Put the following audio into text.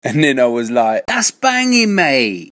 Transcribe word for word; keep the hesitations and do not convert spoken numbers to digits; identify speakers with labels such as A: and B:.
A: And then I was like, that's banging, mate.